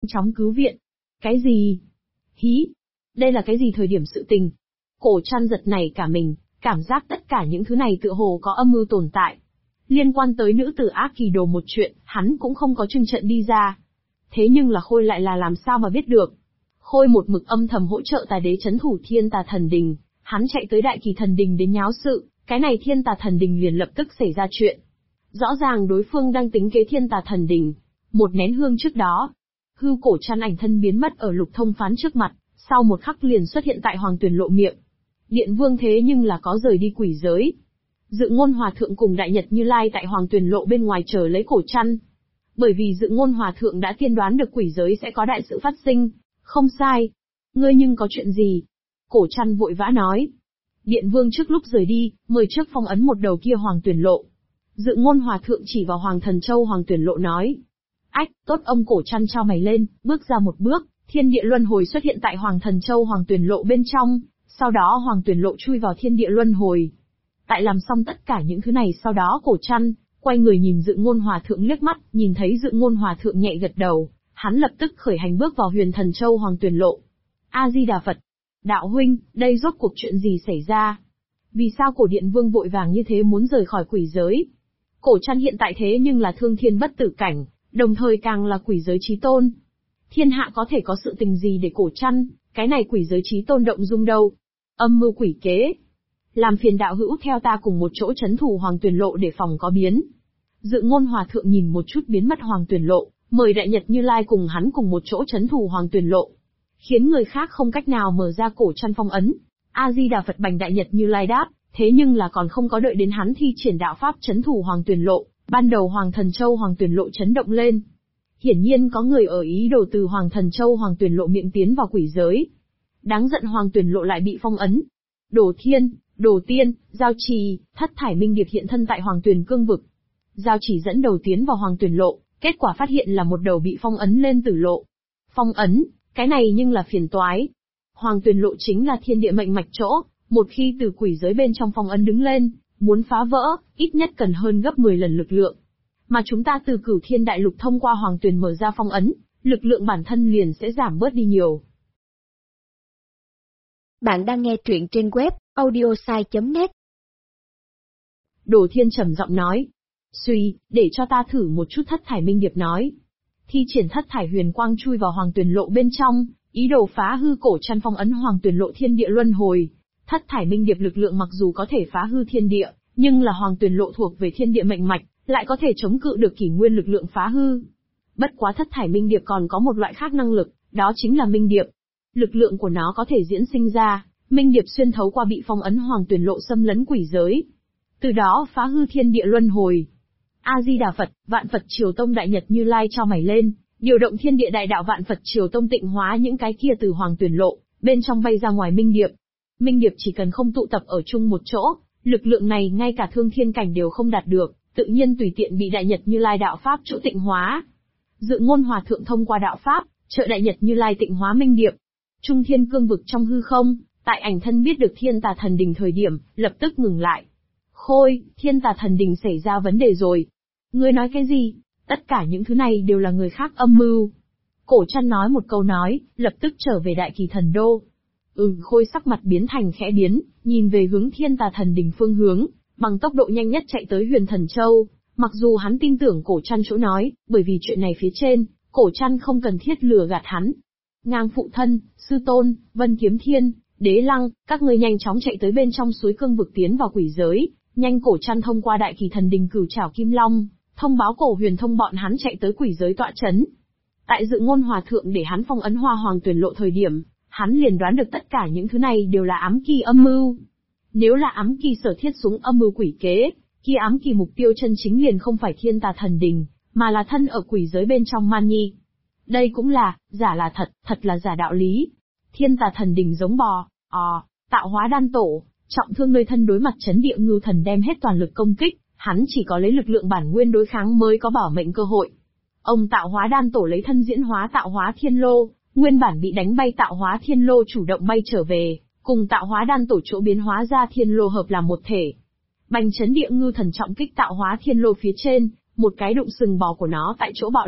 chóng cứu viện. Cái gì? Hí! Đây là cái gì thời điểm sự tình? Cổ Trăn giật nảy cả mình, cảm giác tất cả những thứ này tựa hồ có âm mưu tồn tại. Liên quan tới nữ tử Ác Kỳ Đồ một chuyện, hắn cũng không có trưng trận đi ra. Thế nhưng là Khôi lại là làm sao mà biết được? Khôi một mực âm thầm hỗ trợ Tà Đế trấn thủ Thiên Tà Thần Đình, hắn chạy tới Đại Kỳ Thần Đình đến nháo sự, cái này Thiên Tà Thần Đình liền lập tức xảy ra chuyện. Rõ ràng đối phương đang tính kế Thiên Tà Thần Đình. Một nén hương trước đó, hư Cổ Trăn ảnh thân biến mất ở Lục Thông Phán trước mặt, sau một khắc liền xuất hiện tại Hoàng Tuyền Lộ miệng. Điện Vương thế nhưng là có rời đi quỷ giới. Dự Ngôn Hòa Thượng cùng Đại Nhật Như Lai tại Hoàng Tuyền Lộ bên ngoài chờ lấy Cổ Trăn. Bởi vì Dự Ngôn Hòa Thượng đã tiên đoán được quỷ giới sẽ có đại sự phát sinh. Không sai. Ngươi nhưng có chuyện gì? Cổ Trăn vội vã nói. Điện Vương trước lúc rời đi, mời trước phong ấn một đầu kia Hoàng Tuyền Lộ. Dự Ngôn Hòa Thượng chỉ vào Hoàng Thần Châu Hoàng Tuyền Lộ nói. Ách, tốt. Ông Cổ Trăn chau mày lên, bước ra một bước, thiên địa luân hồi xuất hiện tại Hoàng Thần Châu Hoàng Tuyền Lộ bên trong, sau đó Hoàng Tuyền Lộ chui vào thiên địa luân hồi. Tại làm xong tất cả những thứ này sau đó Cổ Trăn quay người nhìn Dự Ngôn Hòa Thượng liếc mắt, nhìn thấy Dự Ngôn Hòa Thượng nhẹ gật đầu, hắn lập tức khởi hành bước vào Huyền Thần Châu Hoàng Tuyền Lộ. A Di Đà Phật. Đạo huynh, đây rốt cuộc chuyện gì xảy ra? Vì sao Cổ Điện Vương vội vàng như thế muốn rời khỏi quỷ giới? Cổ Trăn hiện tại thế nhưng là thương thiên bất tử cảnh, đồng thời càng là quỷ giới chí tôn. Thiên hạ có thể có sự tình gì để Cổ Trăn, cái này quỷ giới chí tôn động dung đâu? Âm mưu quỷ kế. Làm phiền đạo hữu theo ta cùng một chỗ trấn thủ Hoàng Tuyền Lộ để phòng có biến. Dự Ngôn Hòa Thượng nhìn một chút biến mất Hoàng Tuyền Lộ, mời Đại Nhật Như Lai cùng hắn cùng một chỗ trấn thủ Hoàng Tuyền Lộ. Khiến người khác không cách nào mở ra Cổ Trăn phong ấn. A Di Đà Phật. Bành Đại Nhật Như Lai đáp, thế nhưng là còn không có đợi đến hắn thi triển đạo pháp trấn thủ Hoàng Tuyền Lộ, ban đầu Hoàng Thần Châu Hoàng Tuyền Lộ chấn động lên. Hiển nhiên có người ở ý đồ từ Hoàng Thần Châu Hoàng Tuyền Lộ miệng tiến vào quỷ giới. Đáng giận Hoàng Tuyền Lộ lại bị phong ấn. Đồ Thiên, Đồ Tiên, Giao Trì, Thất Thải Minh Điệp hiện thân tại Hoàng Tuyền cương vực. Giao Trì dẫn đầu tiến vào Hoàng Tuyền Lộ, kết quả phát hiện là một đầu bị phong ấn lên tử lộ. Phong ấn, cái này nhưng là phiền toái. Hoàng Tuyền Lộ chính là thiên địa mệnh mạch chỗ, một khi từ quỷ giới bên trong phong ấn đứng lên, muốn phá vỡ, ít nhất cần hơn gấp 10 lần lực lượng. Mà chúng ta từ Cửu Thiên Đại Lục thông qua Hoàng Tuyền mở ra phong ấn, lực lượng bản thân liền sẽ giảm bớt đi nhiều. Bạn đang nghe truyện trên web audiosai.net. Đồ Thiên trầm giọng nói. Suy, để cho ta thử một chút. Thất Thải Minh Điệp nói. Thi triển Thất Thải Huyền Quang chui vào Hoàng Tuyền Lộ bên trong, ý đồ phá hư Cổ Trăn phong ấn Hoàng Tuyền Lộ thiên địa luân hồi. Thất Thải Minh Điệp lực lượng mặc dù có thể phá hư thiên địa, nhưng là Hoàng Tuyền Lộ thuộc về thiên địa mệnh mạch, lại có thể chống cự được kỷ nguyên lực lượng phá hư. Bất quá Thất Thải Minh Điệp còn có một loại khác năng lực, đó chính là Minh Điệp. Lực lượng của nó có thể diễn sinh ra, Minh Điệp xuyên thấu qua bị phong ấn Hoàng Tuyền Lộ xâm lấn quỷ giới, từ đó phá hư thiên địa luân hồi. A Di Đà Phật. Vạn Phật Triều Tông Đại Nhật Như Lai chau mày lên, điều động thiên địa đại đạo Vạn Phật Triều Tông tịnh hóa những cái kia từ Hoàng Tuyền Lộ bên trong bay ra ngoài Minh Điệp. Minh Điệp chỉ cần không tụ tập ở chung một chỗ, lực lượng này ngay cả thương thiên cảnh đều không đạt được, tự nhiên tùy tiện bị Đại Nhật Như Lai đạo pháp chỗ tịnh hóa. Dự Ngôn Hòa Thượng thông qua đạo pháp, trợ Đại Nhật Như Lai tịnh hóa Minh Điệp. Trung thiên cương vực trong hư không, tại ảnh thân biết được Thiên Tà Thần Đình thời điểm, lập tức ngừng lại. Khôi, Thiên Tà Thần Đình xảy ra vấn đề rồi. Ngươi nói cái gì? Tất cả những thứ này đều là người khác âm mưu. Cổ Trăn nói một câu nói, lập tức trở về Đại Kỳ Thần Đô. Khôi sắc mặt biến thành khẽ biến, nhìn về hướng Thiên Tà Thần Đình phương hướng, bằng tốc độ nhanh nhất chạy tới Huyền Thần Châu. Mặc dù hắn tin tưởng Cổ Trăn chỗ nói, bởi vì chuyện này phía trên, Cổ Trăn không cần thiết lừa gạt hắn. Ngang phụ thân, sư tôn, Vân Kiếm Thiên, Đế Lăng, các ngươi nhanh chóng chạy tới bên trong suối cương vực tiến vào quỷ giới, nhanh. Cổ Trăn thông qua Đại Kỳ Thần Đình Cửu Trảo Kim Long, thông báo Cổ Huyền Thông bọn hắn chạy tới quỷ giới tọa chấn. Tại Dự Ngôn Hòa Thượng để hắn phong ấn Hoa Hoàng Tuyền Lộ thời điểm, hắn liền đoán được tất cả những thứ này đều là ám kỳ âm mưu. Nếu là ám kỳ sở thiết xuống âm mưu quỷ kế, kia ám kỳ mục tiêu chân chính liền không phải Thiên Tà Thần Đình, mà là thân ở quỷ giới bên trong Man Nhi. Đây cũng là, giả là thật, thật là giả đạo lý. Thiên Tà Thần Đình giống bò, tạo hóa đan tổ, trọng thương nơi thân đối mặt chấn địa ngưu thần đem hết toàn lực công kích, hắn chỉ có lấy lực lượng bản nguyên đối kháng mới có bảo mệnh cơ hội. Ông tạo hóa đan tổ lấy thân diễn hóa tạo hóa thiên lô, nguyên bản bị đánh bay tạo hóa thiên lô chủ động bay trở về, cùng tạo hóa đan tổ chỗ biến hóa ra thiên lô hợp làm một thể. Bành chấn địa ngưu thần trọng kích tạo hóa thiên lô phía trên, một cái đụng sừng bò của nó tại chỗ bạo liệt,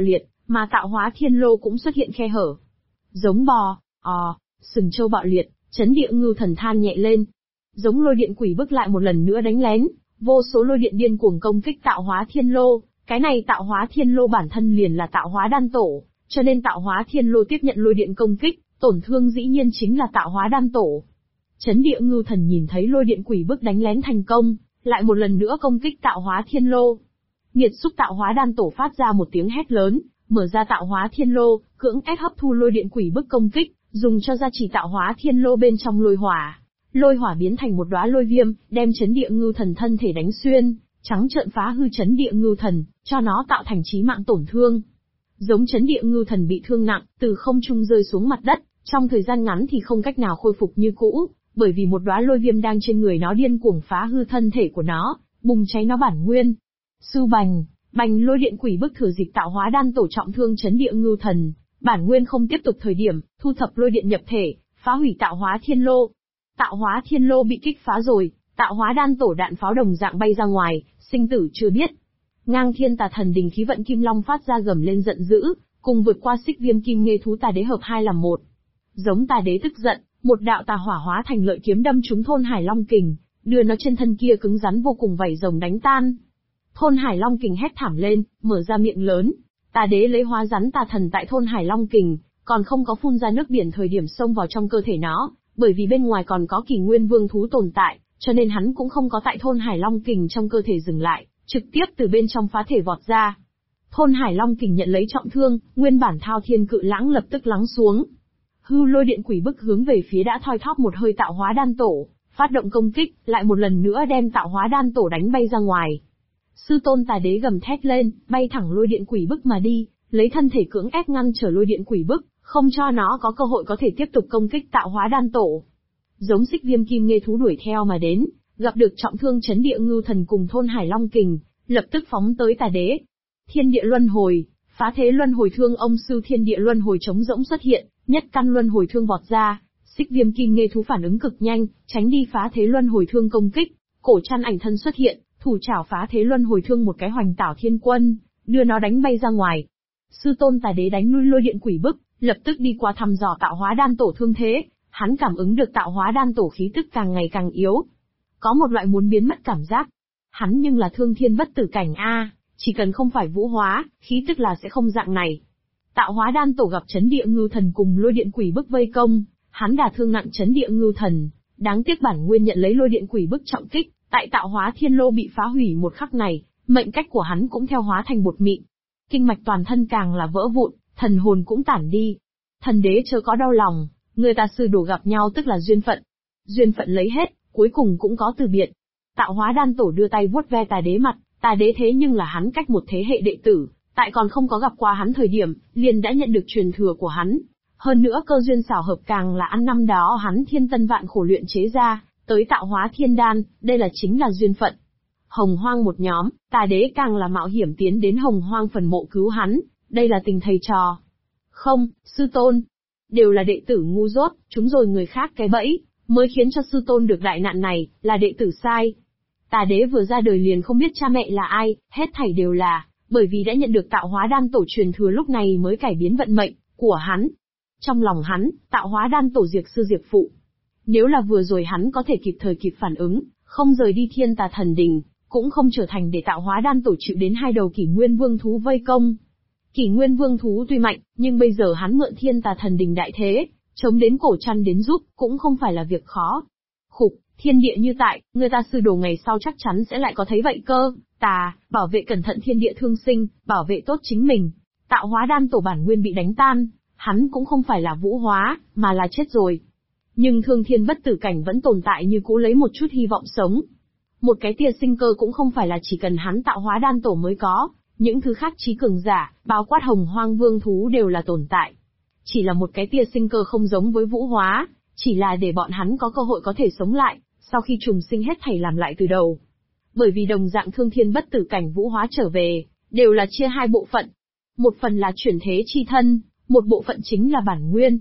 mà tạo hóa thiên lô cũng xuất hiện khe hở. Giống bò, sừng trâu bạo liệt, chấn địa ngưu thần than nhẹ lên. Giống lôi điện quỷ bức lại một lần nữa đánh lén, vô số lôi điện điên cuồng công kích tạo hóa thiên lô. Cái này tạo hóa thiên lô bản thân liền là tạo hóa đan tổ, cho nên tạo hóa thiên lô tiếp nhận lôi điện công kích, tổn thương dĩ nhiên chính là tạo hóa đan tổ. Chấn địa ngưu thần nhìn thấy lôi điện quỷ bức đánh lén thành công, lại một lần nữa công kích tạo hóa thiên lô. Nghiệt xúc tạo hóa đan tổ phát ra một tiếng hét lớn, mở ra tạo hóa thiên lô, cưỡng ép hấp thu lôi điện quỷ bức công kích, dùng cho gia trì tạo hóa thiên lô bên trong lôi hỏa. Lôi hỏa biến thành một đóa lôi viêm, đem chấn địa ngưu thần thân thể đánh xuyên, trắng trợn phá hư chấn địa ngưu thần, cho nó tạo thành chí mạng tổn thương. Giống chấn địa ngưu thần bị thương nặng, từ không trung rơi xuống mặt đất, trong thời gian ngắn thì không cách nào khôi phục như cũ, bởi vì một đóa lôi viêm đang trên người nó điên cuồng phá hư thân thể của nó, bùng cháy nó bản nguyên. Sư bành, bành lôi điện quỷ bức thừa dịp tạo hóa đan tổ trọng thương chấn địa ngưu thần, bản nguyên không tiếp tục thời điểm, thu thập lôi điện nhập thể, phá hủy tạo hóa thiên lô. Tạo hóa thiên lô bị kích phá rồi, tạo hóa đan tổ đạn pháo đồng dạng bay ra ngoài, sinh tử chưa biết. Ngang thiên tà thần đình khí vận kim long phát ra gầm lên giận dữ, cùng vượt qua xích viêm kim nghê thú tà đế hợp hai làm một. Giống tà đế tức giận, một đạo tà hỏa hóa thành lợi kiếm đâm trúng thôn Hải Long Kình, đưa nó trên thân kia cứng rắn vô cùng vảy rồng đánh tan. Thôn Hải Long Kình hét thảm lên, mở ra miệng lớn. Tà đế lấy hóa rắn tà thần tại thôn Hải Long Kình, còn không có phun ra nước biển thời điểm xông vào trong cơ thể nó, bởi vì bên ngoài còn có Kỷ Nguyên Vương thú tồn tại, cho nên hắn cũng không có tại thôn Hải Long Kình trong cơ thể dừng lại, trực tiếp từ bên trong phá thể vọt ra. Thôn Hải Long Kình nhận lấy trọng thương, nguyên bản Thao Thiên Cự Lãng lập tức lắng xuống. Hư lôi điện quỷ bức hướng về phía đã thoi thóp một hơi tạo hóa đan tổ, phát động công kích, lại một lần nữa đem tạo hóa đan tổ đánh bay ra ngoài. Sư tôn tà đế gầm thét lên, bay thẳng lôi điện quỷ bức mà đi, lấy thân thể cưỡng ép ngăn trở lôi điện quỷ bức, không cho nó có cơ hội có thể tiếp tục công kích tạo hóa đan tổ. Giống xích viêm kim nghê thú đuổi theo mà đến, gặp được trọng thương chấn địa ngưu thần cùng thôn Hải Long Kình, lập tức phóng tới tà đế. Thiên địa luân hồi, phá thế luân hồi thương ông sư thiên địa luân hồi trống rỗng xuất hiện, nhất căn luân hồi thương vọt ra, xích viêm kim nghê thú phản ứng cực nhanh, tránh đi phá thế luân hồi thương công kích, cổ chăn ảnh thân xuất hiện, thủ chảo phá thế luân hồi thương một cái hoành tảo thiên quân, đưa nó đánh bay ra ngoài. Sư tôn tà đế đánh lui lôi điện quỷ bức, lập tức đi qua thăm dò tạo hóa đan tổ thương thế, hắn cảm ứng được tạo hóa đan tổ khí tức càng ngày càng yếu. Có một loại muốn biến mất cảm giác. Hắn nhưng là thương thiên bất tử cảnh a, chỉ cần không phải vũ hóa, khí tức là sẽ không dạng này. Tạo hóa đan tổ gặp chấn địa ngưu thần cùng lôi điện quỷ bức vây công, hắn đả thương nặng chấn địa ngưu thần, đáng tiếc bản nguyên nhận lấy lôi điện quỷ bức trọng kích, tại tạo hóa thiên lô bị phá hủy một khắc này, mệnh cách của hắn cũng theo hóa thành bột mịn. Kinh mạch toàn thân càng là vỡ vụn, thần hồn cũng tản đi. Thần đế chớ có đau lòng, người ta sư đồ gặp nhau tức là duyên phận. Duyên phận lấy hết, cuối cùng cũng có từ biệt. Tạo hóa đan tổ đưa tay vuốt ve tà đế mặt, tà đế thế nhưng là hắn cách một thế hệ đệ tử, tại còn không có gặp qua hắn thời điểm, liền đã nhận được truyền thừa của hắn. Hơn nữa cơ duyên xảo hợp càng là ăn năm đó hắn thiên tân vạn khổ luyện chế ra, tới tạo hóa thiên đan, đây là chính là duyên phận. Hồng Hoang một nhóm, tà đế càng là mạo hiểm tiến đến Hồng Hoang phần mộ cứu hắn, đây là tình thầy trò. Không, sư tôn, đều là đệ tử ngu dốt, chúng rồi người khác cái bẫy, mới khiến cho sư tôn được đại nạn này, là đệ tử sai. Tà đế vừa ra đời liền không biết cha mẹ là ai, hết thảy đều là, bởi vì đã nhận được tạo hóa đan tổ truyền thừa lúc này mới cải biến vận mệnh của hắn. Trong lòng hắn, tạo hóa đan tổ diệt sư diệt phụ. Nếu là vừa rồi hắn có thể kịp thời kịp phản ứng, không rời đi thiên tà thần đình, cũng không trở thành để tạo hóa đan tổ chịu đến hai đầu Kỷ Nguyên Vương thú vây công. Kỷ Nguyên Vương thú tuy mạnh, nhưng bây giờ hắn mượn thiên tà thần đình đại thế, chống đến cổ chăn đến giúp, cũng không phải là việc khó. Khục, thiên địa như tại, người ta sư đồ ngày sau chắc chắn sẽ lại có thấy vậy cơ. Bảo vệ cẩn thận thiên địa thương sinh, bảo vệ tốt chính mình. Tạo hóa đan tổ bản nguyên bị đánh tan, hắn cũng không phải là vũ hóa, mà là chết rồi. Nhưng thương thiên bất tử cảnh vẫn tồn tại như cũ lấy một chút hy vọng sống. Một cái tia sinh cơ cũng không phải là chỉ cần hắn tạo hóa đan tổ mới có, những thứ khác trí cường giả, bao quát Hồng Hoang vương thú đều là tồn tại. Chỉ là một cái tia sinh cơ không giống với vũ hóa, chỉ là để bọn hắn có cơ hội có thể sống lại, sau khi trùng sinh hết thảy làm lại từ đầu. Bởi vì đồng dạng thương thiên bất tử cảnh vũ hóa trở về, đều là chia hai bộ phận. Một phần là chuyển thế chi thân, một bộ phận chính là bản nguyên.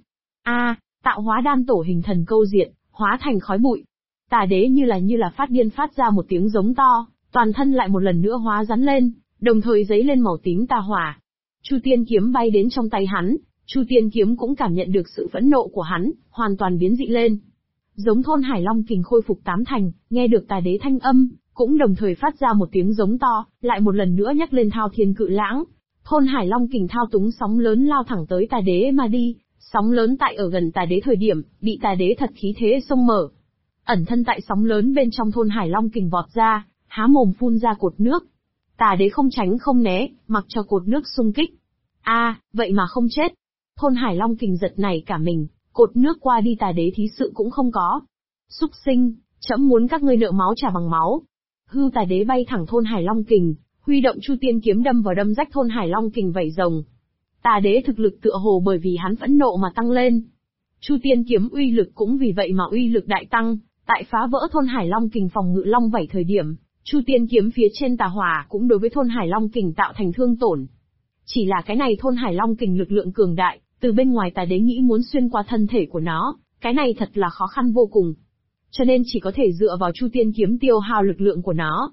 Tạo hóa đan tổ hình thần câu diệt, hóa thành khói bụi. Tà đế như là phát điên phát ra một tiếng giống to, toàn thân lại một lần nữa hóa rắn lên, đồng thời giấy lên màu tím tà hỏa. Chu Tiên kiếm bay đến trong tay hắn, Chu Tiên kiếm cũng cảm nhận được sự phẫn nộ của hắn, hoàn toàn biến dị lên. Giống thôn Hải Long kình khôi phục 8 thành, nghe được Tà Đế thanh âm, cũng đồng thời phát ra một tiếng giống to, lại một lần nữa nhắc lên Thao Thiên Cự Lãng. Thôn Hải Long kình thao túng sóng lớn lao thẳng tới Tà Đế mà đi, sóng lớn tại ở gần Tà Đế thời điểm, bị Tà Đế thật khí thế xông mở. Ẩn thân tại sóng lớn bên trong thôn Hải Long kình vọt ra, há mồm phun ra cột nước. Tà Đế không tránh không né, mặc cho cột nước xung kích. Vậy mà không chết. Thôn Hải Long kình giật nảy cả mình, cột nước qua đi Tà Đế thí sự cũng không có. Súc sinh, trẫm muốn các ngươi nợ máu trả bằng máu. Hưu Tà Đế bay thẳng thôn Hải Long kình, huy động Chu Tiên kiếm đâm vào đâm rách thôn Hải Long kình vảy rồng. Tà Đế thực lực tựa hồ bởi vì hắn phẫn nộ mà tăng lên. Chu Tiên kiếm uy lực cũng vì vậy mà uy lực đại tăng, tại phá vỡ thôn Hải Long kình phòng ngự long vảy thời điểm, Chu Tiên kiếm phía trên tà hỏa cũng đối với thôn Hải Long kình tạo thành thương tổn. Chỉ là cái này thôn Hải Long kình lực lượng cường đại, từ bên ngoài Tà Đế nghĩ muốn xuyên qua thân thể của nó, cái này thật là khó khăn vô cùng. Cho nên chỉ có thể dựa vào Chu Tiên kiếm tiêu hao lực lượng của nó.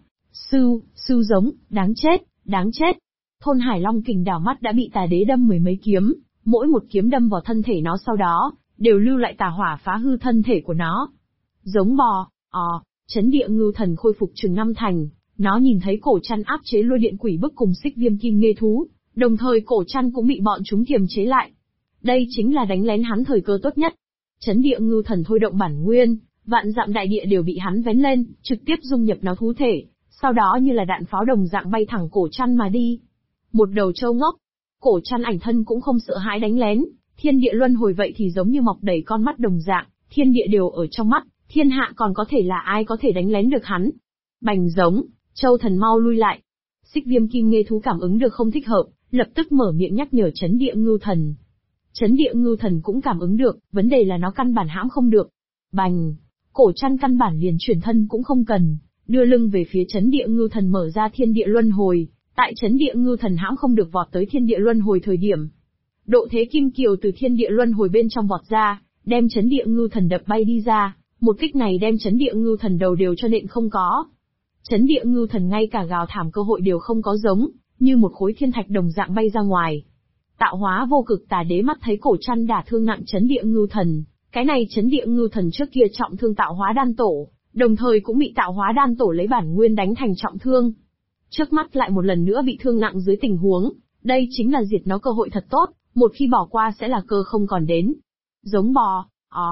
Sư giống, đáng chết, đáng chết. Thôn Hải Long kình đảo mắt đã bị Tà Đế đâm mười mấy kiếm, mỗi một kiếm đâm vào thân thể nó sau đó, đều lưu lại tà hỏa phá hư thân thể của nó. Giống bò, chấn địa ngưu thần khôi phục chừng 5 thành, nó nhìn thấy cổ chăn áp chế lôi điện quỷ bức cùng xích viêm kim nghê thú, đồng thời cổ chăn cũng bị bọn chúng kiềm chế lại. Đây chính là đánh lén hắn thời cơ tốt nhất. Chấn địa ngưu thần thôi động bản nguyên, vạn dặm đại địa đều bị hắn vén lên, trực tiếp dung nhập nó thú thể, sau đó như là đạn pháo đồng dạng bay thẳng cổ chăn mà đi. Một đầu trâu ngốc, cổ chăn ảnh thân cũng không sợ hãi đánh lén, thiên địa luân hồi vậy thì giống như mọc đầy con mắt đồng dạng, thiên địa đều ở trong mắt, thiên hạ còn có thể là ai có thể đánh lén được hắn. Bành giống, châu thần mau lui lại. Xích viêm kim nghê thú cảm ứng được không thích hợp, lập tức mở miệng nhắc nhở chấn địa ngưu thần. Chấn địa ngưu thần cũng cảm ứng được, vấn đề là nó căn bản hãm không được. Bành, cổ chăn căn bản liền chuyển thân cũng không cần, đưa lưng về phía chấn địa ngưu thần mở ra thiên địa luân hồi, tại chấn địa ngưu thần hãm không được vọt tới thiên địa luân hồi thời điểm. Độ thế kim kiều từ thiên địa luân hồi bên trong vọt ra, đem chấn địa ngưu thần đập bay đi ra, một kích này đem chấn địa ngưu thần đầu đều cho nện không có. Chấn địa ngưu thần ngay cả gào thảm cơ hội đều không có giống, như một khối thiên thạch đồng dạng bay ra ngoài. Tạo hóa vô cực Tà Đế mắt thấy cổ chăn đả thương nặng chấn địa ngưu thần, cái này chấn địa ngưu thần trước kia trọng thương tạo hóa đan tổ, đồng thời cũng bị tạo hóa đan tổ lấy bản nguyên đánh thành trọng thương. Trước mắt lại một lần nữa bị thương nặng dưới tình huống, đây chính là diệt nó cơ hội thật tốt, một khi bỏ qua sẽ là cơ không còn đến. Giống bò,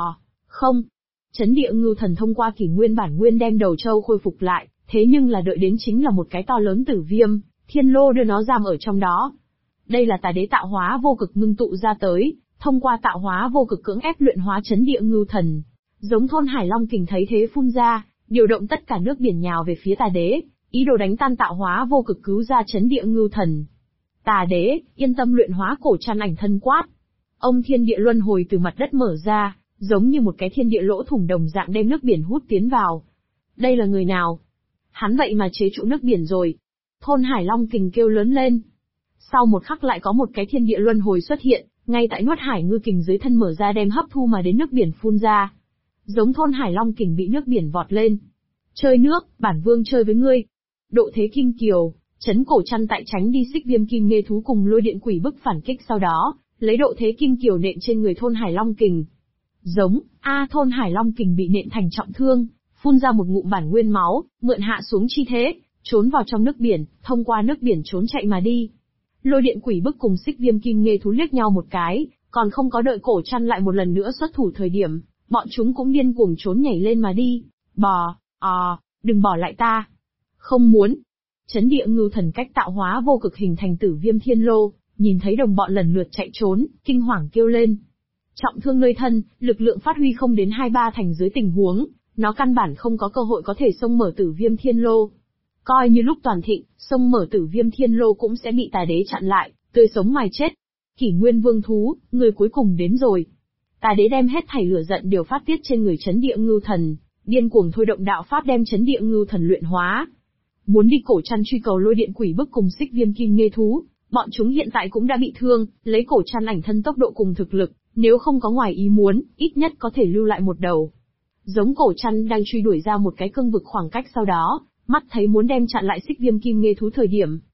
không. Chấn địa ngưu thần thông qua kỷ nguyên bản nguyên đem đầu trâu khôi phục lại, thế nhưng là đợi đến chính là một cái to lớn tử viêm, thiên lô đưa nó giam ở trong đó. Đây là Tà Đế tạo hóa vô cực ngưng tụ ra tới, thông qua tạo hóa vô cực cưỡng ép luyện hóa chấn địa ngưu thần. Giống thôn Hải Long kình thấy thế phun ra, điều động tất cả nước biển nhào về phía Tà Đế, ý đồ đánh tan tạo hóa vô cực cứu ra chấn địa ngưu thần. Tà Đế, yên tâm luyện hóa cổ chăn ảnh thân quát. Ông thiên địa luân hồi từ mặt đất mở ra, giống như một cái thiên địa lỗ thủng đồng dạng đem nước biển hút tiến vào. Đây là người nào? Hắn vậy mà chế trụ nước biển rồi. Thôn Hải Long kình kêu lớn lên. Sau một khắc lại có một cái thiên địa luân hồi xuất hiện, ngay tại nuốt hải ngư kình dưới thân mở ra đem hấp thu mà đến nước biển phun ra. Giống thôn Hải Long kình bị nước biển vọt lên. Chơi nước, bản vương chơi với ngươi. Độ thế kim kiều, chấn cổ chăn tại tránh đi xích viêm kim nghê thú cùng lôi điện quỷ bức phản kích sau đó, lấy độ thế kim kiều nện trên người thôn Hải Long kình. Giống, thôn Hải Long kình bị nện thành trọng thương, phun ra một ngụm bản nguyên máu, mượn hạ xuống chi thế, trốn vào trong nước biển, thông qua nước biển trốn chạy mà đi. Lôi điện quỷ bức cùng xích viêm kim nghê thú liếc nhau một cái, còn không có đợi cổ chăn lại một lần nữa xuất thủ thời điểm, bọn chúng cũng điên cuồng trốn nhảy lên mà đi. Bò, đừng bỏ lại ta. Không muốn. Chấn địa ngưu thần cách tạo hóa vô cực hình thành tử viêm thiên lô, nhìn thấy đồng bọn lần lượt chạy trốn, kinh hoàng kêu lên. Trọng thương nơi thân, lực lượng phát huy không đến 2-3 thành dưới tình huống, nó căn bản không có cơ hội có thể xông mở tử viêm thiên lô. Coi như lúc toàn thịnh, xông mở tử viêm thiên lô cũng sẽ bị Tà Đế chặn lại, tươi sống mài chết. Kỷ nguyên vương thú, người cuối cùng đến rồi. Tà Đế đem hết thảy lửa giận đều phát tiết trên người chấn địa ngưu thần, điên cuồng thôi động đạo pháp đem chấn địa ngưu thần luyện hóa. Muốn đi cổ chăn truy cầu lôi điện quỷ bức cùng xích viêm kim nghê thú, bọn chúng hiện tại cũng đã bị thương, lấy cổ chăn ảnh thân tốc độ cùng thực lực, nếu không có ngoài ý muốn, ít nhất có thể lưu lại một đầu. Giống cổ chăn đang truy đuổi ra một cái cương vực khoảng cách sau đó, mắt thấy muốn đem chặn lại xích viêm kim nghê thú thời điểm,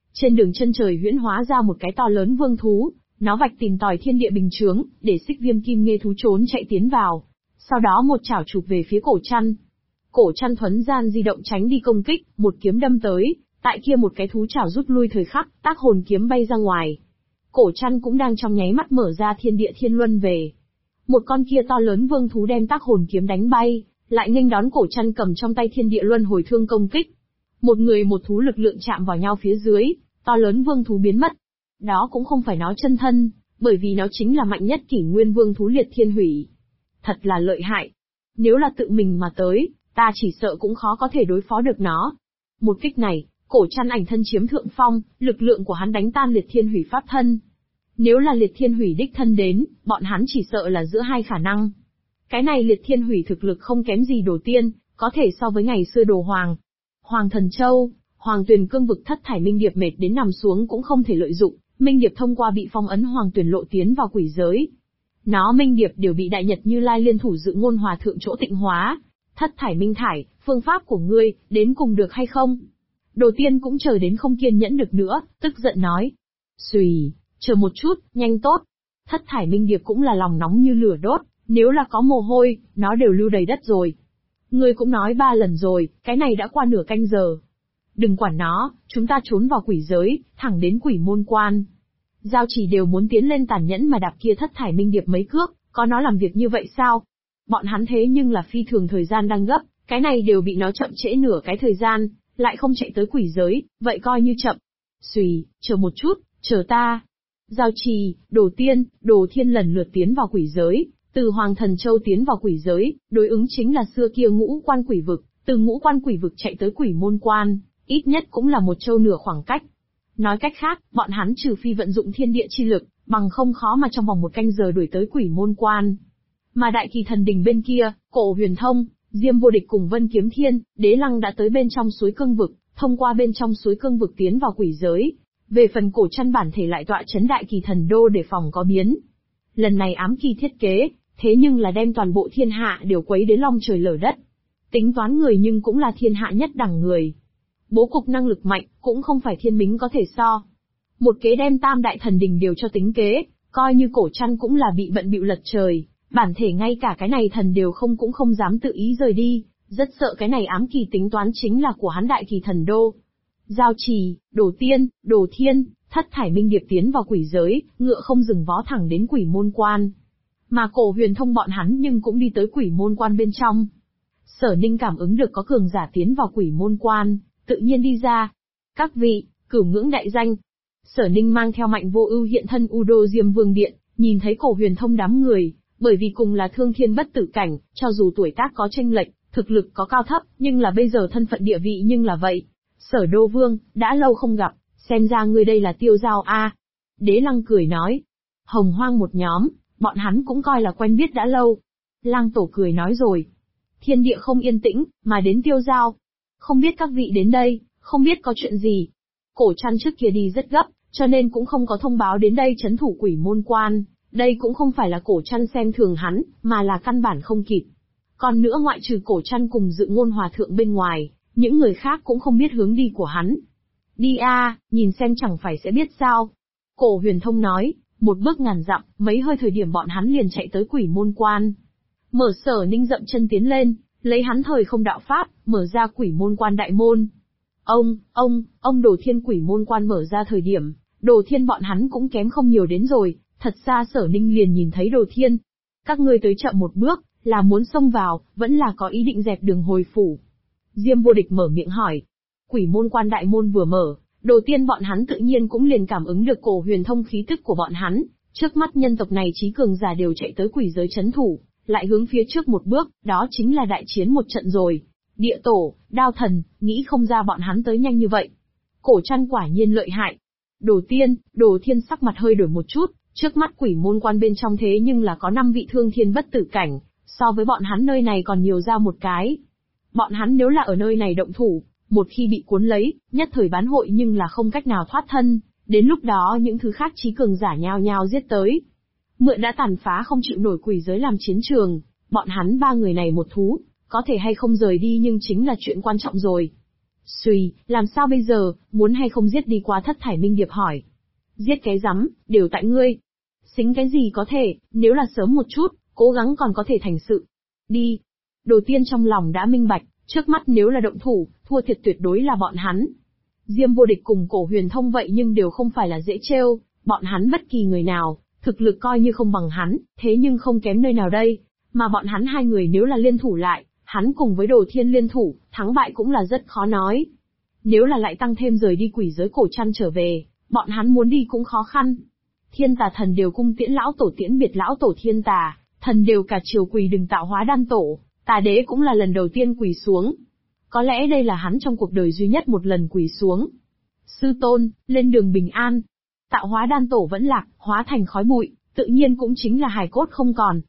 Trên đường chân trời huyễn hóa ra một cái to lớn vương thú, nó vạch tìm tòi thiên địa bình chướng, để Xích Viêm Kim Nghê thú trốn chạy tiến vào. Sau đó một chảo chụp về phía Cổ Trăn. Cổ Trăn thuấn gian di động tránh đi công kích, một kiếm đâm tới, tại kia một cái thú chảo rút lui thời khắc, tác hồn kiếm bay ra ngoài. Cổ Trăn cũng đang trong nháy mắt mở ra thiên địa thiên luân về. Một con kia to lớn vương thú đem tác hồn kiếm đánh bay, lại nghênh đón Cổ Trăn cầm trong tay thiên địa luân hồi thương công kích. Một người một thú lực lượng chạm vào nhau phía dưới, to lớn vương thú biến mất. Đó cũng không phải nó chân thân, bởi vì nó chính là mạnh nhất kỷ nguyên vương thú Liệt Thiên Hủy. Thật là lợi hại. Nếu là tự mình mà tới, ta chỉ sợ cũng khó có thể đối phó được nó. Một kích này, Cổ Trăn ảnh thân chiếm thượng phong, lực lượng của hắn đánh tan Liệt Thiên Hủy pháp thân. Nếu là Liệt Thiên Hủy đích thân đến, bọn hắn chỉ sợ là giữa hai khả năng. Cái này Liệt Thiên Hủy thực lực không kém gì Đồ Tiên, có thể so với ngày xưa Đồ Hoàng. Hoàng Thần Châu, Hoàng Tuyền cương vực Thất Thải Minh Điệp mệt đến nằm xuống cũng không thể lợi dụng, Minh Điệp thông qua bị phong ấn Hoàng Tuyền lộ tiến vào quỷ giới. Nó Minh Điệp đều bị Đại Nhật Như Lai liên thủ Dự Ngôn Hòa Thượng chỗ tịnh hóa. Thất Thải Minh Thải, phương pháp của ngươi, đến cùng được hay không? Đồ Tiên cũng chờ đến không kiên nhẫn được nữa, tức giận nói. Xùy, chờ một chút, nhanh tốt. Thất Thải Minh Điệp cũng là lòng nóng như lửa đốt, nếu là có mồ hôi, nó đều lưu đầy đất rồi. Ngươi cũng nói 3 lần rồi, cái này đã qua nửa canh giờ. Đừng quản nó, chúng ta trốn vào quỷ giới, thẳng đến quỷ môn quan. Giao Chỉ đều muốn tiến lên tàn nhẫn mà đạp kia Thất Thải Minh Điệp mấy cước, có nó làm việc như vậy sao? Bọn hắn thế nhưng là phi thường thời gian đang gấp, cái này đều bị nó chậm trễ nửa cái thời gian, lại không chạy tới quỷ giới, vậy coi như chậm. Xùy, chờ một chút, chờ ta. Giao Trì, Đồ Tiên, Đồ Thiên lần lượt tiến vào quỷ giới, từ Hoàng Thần Châu tiến vào quỷ giới, đối ứng chính là xưa kia Ngũ Quan Quỷ Vực, từ Ngũ Quan Quỷ Vực chạy tới quỷ môn quan, ít nhất cũng là 1 châu nửa khoảng cách. Nói cách khác, bọn hắn trừ phi vận dụng thiên địa chi lực, bằng không khó mà trong vòng 1 canh giờ đuổi tới quỷ môn quan. Mà Đại Kỳ Thần Đình bên kia, Cổ Huyền Thông, Diêm Vô Địch cùng Vân Kiếm Thiên, Đế Lăng đã tới bên trong suối cương vực, thông qua bên trong suối cương vực tiến vào quỷ giới. Về phần Cổ Trăn bản thể lại tọa trấn Đại Kỳ Thần Đô để phòng có biến. Lần này ám kỳ thiết kế, thế nhưng là đem toàn bộ thiên hạ đều quấy đến long trời lở đất. Tính toán người nhưng cũng là thiên hạ nhất đẳng người. Bố cục năng lực mạnh, cũng không phải thiên mính có thể so. Một kế đem Tam Đại Thần Đình đều cho tính kế, coi như Cổ Trăn cũng là bị bận bịu lật trời, bản thể ngay cả cái này thần đều cũng không dám tự ý rời đi, rất sợ cái này ám kỳ tính toán chính là của hắn Đại Kỳ Thần Đô. Giao Trì, Đồ Tiên, Đồ Thiên, Thất Thải Minh Điệp tiến vào quỷ giới, ngựa không dừng vó thẳng đến quỷ môn quan. Mà Cổ Huyền Thông bọn hắn nhưng cũng đi tới quỷ môn quan bên trong. Sở Ninh cảm ứng được có cường giả tiến vào quỷ môn quan, tự nhiên đi ra. Các vị, cửu ngưỡng đại danh. Sở Ninh mang theo Mạnh Vô Ưu hiện thân U Đô Diêm Vương Điện, nhìn thấy Cổ Huyền Thông đám người, bởi vì cùng là thương thiên bất tử cảnh, cho dù tuổi tác có chênh lệch, thực lực có cao thấp, nhưng là bây giờ thân phận địa vị nhưng là vậy. Sở Đô Vương, đã lâu không gặp, xem ra ngươi đây là Tiêu Giao a. Đế Lăng cười nói. Hồng Hoang một nhóm, bọn hắn cũng coi là quen biết đã lâu. Lang Tổ cười nói rồi. Thiên địa không yên tĩnh, mà đến Tiêu Giao. Không biết các vị đến đây, không biết có chuyện gì. Cổ Trăn trước kia đi rất gấp, cho nên cũng không có thông báo đến đây trấn thủ quỷ môn quan. Đây cũng không phải là Cổ Trăn xem thường hắn, mà là căn bản không kịp. Còn nữa ngoại trừ Cổ Trăn cùng Dự Ngôn Hòa Thượng bên ngoài, những người khác cũng không biết hướng đi của hắn. Đi a, nhìn xem chẳng phải sẽ biết sao. Cổ Huyền Thông nói, một bước ngàn dặm, mấy hơi thời điểm bọn hắn liền chạy tới quỷ môn quan. Mở Sở Ninh dậm chân tiến lên, lấy hắn thời không đạo pháp, mở ra quỷ môn quan đại môn. Ông Đồ Thiên quỷ môn quan mở ra thời điểm, Đồ Thiên bọn hắn cũng kém không nhiều đến rồi, thật ra Sở Ninh liền nhìn thấy Đồ Thiên. Các ngươi tới chậm một bước, là muốn xông vào, vẫn là có ý định dẹp đường hồi phủ. Diêm Vô Địch mở miệng hỏi. Quỷ môn quan đại môn vừa mở, Đồ Tiên bọn hắn tự nhiên cũng liền cảm ứng được Cổ Huyền Thông khí tức của bọn hắn, trước mắt nhân tộc này trí cường giả đều chạy tới quỷ giới trấn thủ, lại hướng phía trước một bước, đó chính là đại chiến một trận rồi. Địa Tổ, Đao Thần, nghĩ không ra bọn hắn tới nhanh như vậy. Cổ Trăn quả nhiên lợi hại. Đồ Tiên, Đồ Thiên sắc mặt hơi đổi một chút, trước mắt quỷ môn quan bên trong thế nhưng là có 5 vị thương thiên bất tử cảnh, so với bọn hắn nơi này còn nhiều ra một cái. Bọn hắn nếu là ở nơi này động thủ, một khi bị cuốn lấy, nhất thời bán hội nhưng là không cách nào thoát thân, đến lúc đó những thứ khác trí cường giả nhao nhao giết tới. Mượn đã tàn phá không chịu nổi quỷ giới làm chiến trường, bọn hắn 3 người này một thú, có thể hay không rời đi nhưng chính là chuyện quan trọng rồi. Xùy, làm sao bây giờ, muốn hay không giết đi qua Thất Thải Minh Điệp hỏi. Giết cái rắm, đều tại ngươi. Xính cái gì có thể, nếu là sớm một chút, cố gắng còn có thể thành sự. Đi. Đồ Tiên trong lòng đã minh bạch, trước mắt nếu là động thủ, thua thiệt tuyệt đối là bọn hắn. Diêm Vô Địch cùng Cổ Huyền Thông vậy nhưng đều không phải là dễ trêu, bọn hắn bất kỳ người nào, thực lực coi như không bằng hắn, thế nhưng không kém nơi nào đây, mà bọn hắn hai người nếu là liên thủ lại, hắn cùng với Đồ Thiên liên thủ, thắng bại cũng là rất khó nói. Nếu là lại tăng thêm rời đi quỷ giới cổ chăn trở về, bọn hắn muốn đi cũng khó khăn. Thiên Tà Thần đều cung tiễn lão tổ tiễn biệt lão tổ Thiên Tà, thần đều cả triều quỳ đừng tạo hóa đan tổ, Tà Đế cũng là lần đầu tiên quỳ xuống. Có lẽ đây là hắn trong cuộc đời duy nhất một lần quỳ xuống. Sư tôn, lên đường bình an. Tạo hóa đan tổ vẫn lạc, hóa thành khói bụi, tự nhiên cũng chính là hài cốt không còn.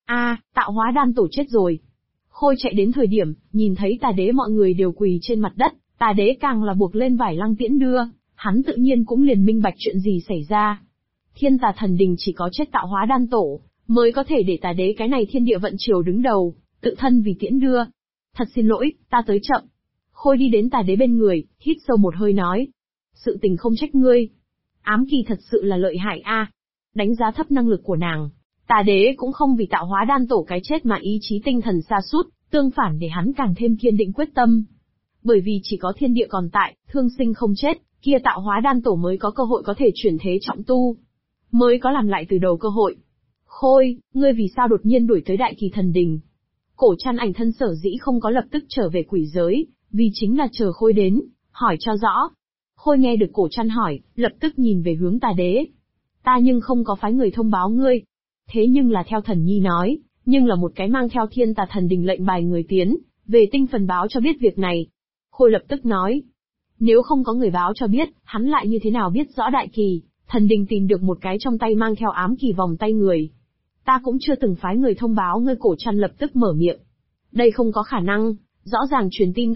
Tạo hóa đan tổ chết rồi. Khôi chạy đến thời điểm, nhìn thấy Tà Đế mọi người đều quỳ trên mặt đất, Tà Đế càng là buộc lên vải lăng tiễn đưa, hắn tự nhiên cũng liền minh bạch chuyện gì xảy ra. Thiên Tà Thần Đình chỉ có chết tạo hóa đan tổ, mới có thể để Tà Đế cái này thiên địa vận triều đứng đầu, tự thân vì tiễn đưa. Thật xin lỗi, ta tới chậm. Khôi đi đến Tà Đế bên người, hít sâu một hơi nói. Sự tình không trách ngươi. Ám Kỳ thật sự là lợi hại Đánh giá thấp năng lực của nàng. Tà Đế cũng không vì tạo hóa đan tổ cái chết mà ý chí tinh thần sa sút, tương phản để hắn càng thêm kiên định quyết tâm. Bởi vì chỉ có thiên địa còn tại, thương sinh không chết, kia tạo hóa đan tổ mới có cơ hội có thể chuyển thế trọng tu. Mới có làm lại từ đầu cơ hội. Khôi, ngươi vì sao đột nhiên đuổi tới Đại Kỳ Thần Đình? Cổ Trăn Ảnh thân sở dĩ không có lập tức trở về quỷ giới, vì chính là chờ Khôi đến, hỏi cho rõ. Khôi nghe được Cổ Trăn hỏi, lập tức nhìn về hướng Tà Đế. Ta nhưng không có phái người thông báo ngươi. Thế nhưng là theo thần nhi nói, nhưng là một cái mang theo Thiên Tà Thần Đình lệnh bài người tiến, về tinh phần báo cho biết việc này. Khôi lập tức nói. Nếu không có người báo cho biết, hắn lại như thế nào biết rõ Đại Kỳ Thần Đình tìm được một cái trong tay mang theo ám kỳ vòng tay người. Ta cũng chưa từng phái người thông báo ngươi. Cổ Trăn lập tức mở miệng. Đây không có khả năng, rõ ràng truyền tin